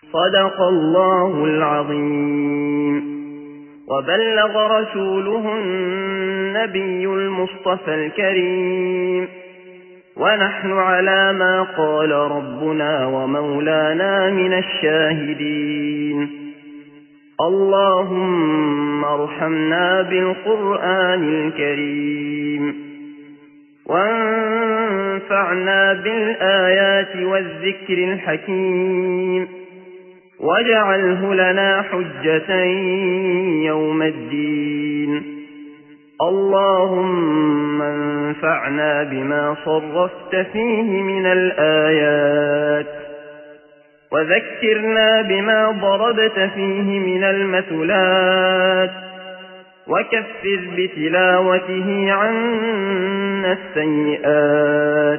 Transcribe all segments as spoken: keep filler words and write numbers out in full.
صدق الله العظيم. وبلغ رسوله النبي المصطفى الكريم، ونحن على ما قال ربنا ومولانا من الشاهدين. اللهم ارحمنا بالقرآن الكريم، وانفعنا بالآيات والذكر الحكيم، واجعله لنا حجة يوم الدين. اللهم انفعنا بما صرفت فيه من الآيات، وذكرنا بما ضربت فيه من المثلات، وكفر بتلاوته عنا السيئات،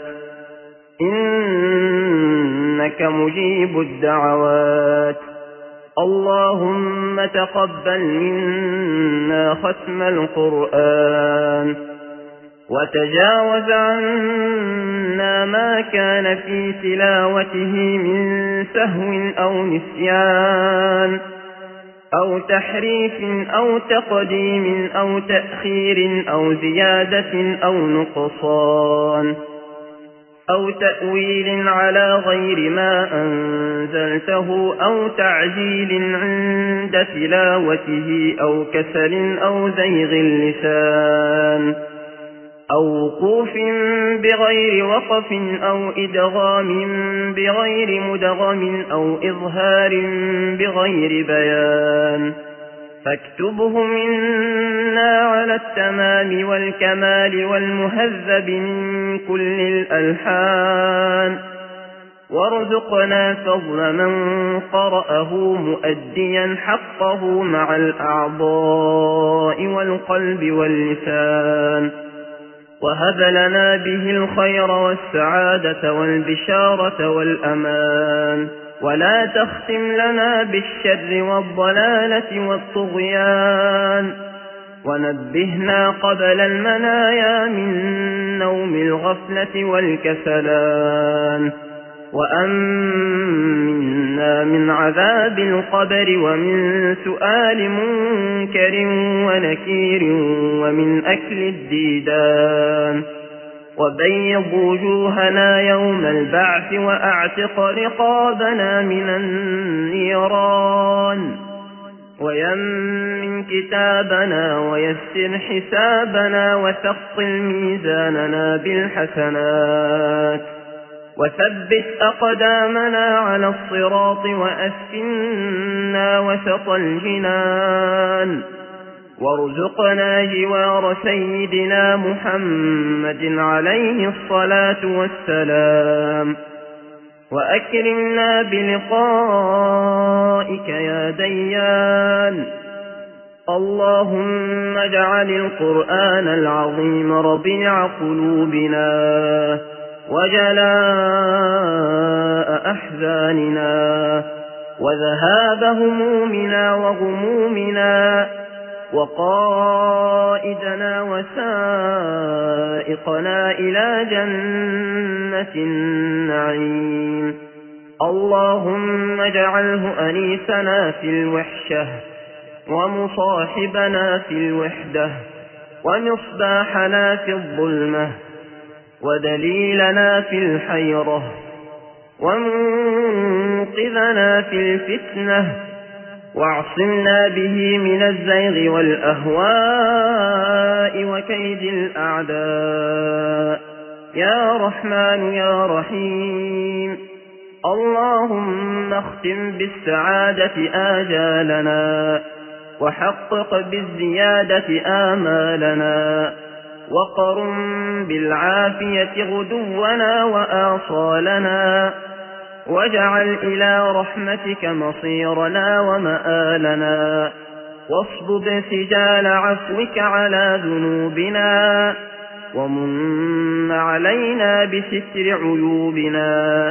إنك مجيب الدعوات. اللهم تقبل منا ختم القرآن، وتجاوز عنا ما كان في تلاوته من سهو أو نسيان أو تحريف أو تقديم أو تأخير أو زيادة أو نقصان أو تأويل على غير ما أنزلته أو تعجيل عند تلاوته أو كسل أو زيغ اللسان أو وقوف بغير وقف أو إدغام بغير مدغم أو إظهار بغير بيان، فاكتبه منا على التمام والكمال والمهذب من كل الألحان، وارزقنا فضل من قرأه مؤديا حقه مع الأعضاء والقلب واللسان، وهب لنا به الخير والسعادة والبشارة والأمان، ولا تختم لنا بالشر والضلالة والطغيان، ونبهنا قبل المنايا من نوم الغفلة والكسلان، وأمنا من عذاب القبر ومن سؤال منكر ونكير ومن أكل الديدان، وبيض وجوهنا يوم البعث وأعتق رقابنا من النيران، ويمن كتابنا ويسر حسابنا وثقل ميزاننا بالحسنات، وثبت أقدامنا على الصراط وأسكننا وسط الجنان، وارزقنا جوار سيدنا محمد عليه الصلاة والسلام، وأكرمنا بلقائك يا ديان. اللهم اجعل القرآن العظيم ربيع قلوبنا وجلاء أحزاننا وذهاب همومنا وغمومنا، وقائدنا وسائقنا إلى جنة النعيم. اللهم اجعله أنيسنا في الوحشة، ومصاحبنا في الوحدة، ومصباحنا في الظلمة، ودليلنا في الحيرة، ومنقذنا في الفتنة، واعصمنا به من الزيغ والأهواء وكيد الأعداء يا رحمن يا رحيم. اللهم اختم بالسعادة آجالنا، وحقق بالزيادة آمالنا، وقرم بالعافية غدونا وآصالنا، واجعل إلى رحمتك مصيرنا ومآلنا، واصبب سجال عفوك على ذنوبنا، ومن علينا بستر عيوبنا.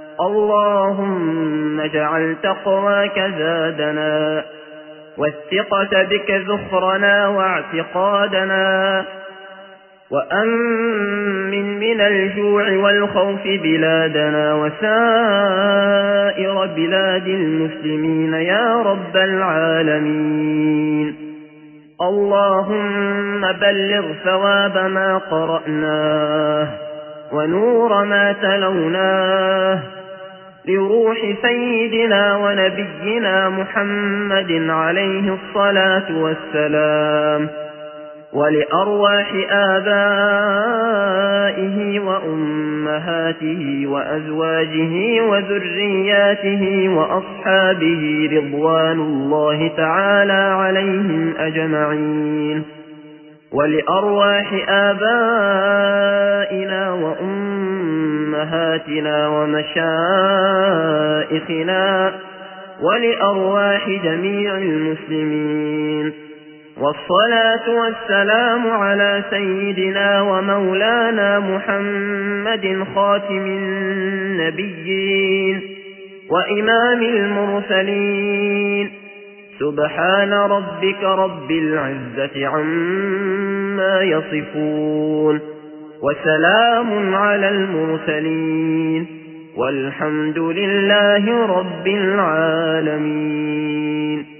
اللهم اجعل تقواك زادنا، والثقة بك ذخرنا واعتقادنا، وأمن من الجوع والخوف بلادنا وسائر بلاد المسلمين يا رب العالمين. اللهم بلغ ثواب ما قرأناه ونور ما تلوناه لروح سيدنا ونبينا محمد عليه الصلاة والسلام، ولأرواح آبائه وأمهاته وأزواجه وذرياته وأصحابه رضوان الله تعالى عليهم أجمعين، ولأرواح آبائنا وأمهاتنا ومشائخنا ولأرواح جميع المسلمين. والصلاة والسلام على سيدنا ومولانا محمد خاتم النبيين وإمام المرسلين. سبحان ربك رب العزة عما يصفون، وسلام على المرسلين، والحمد لله رب العالمين.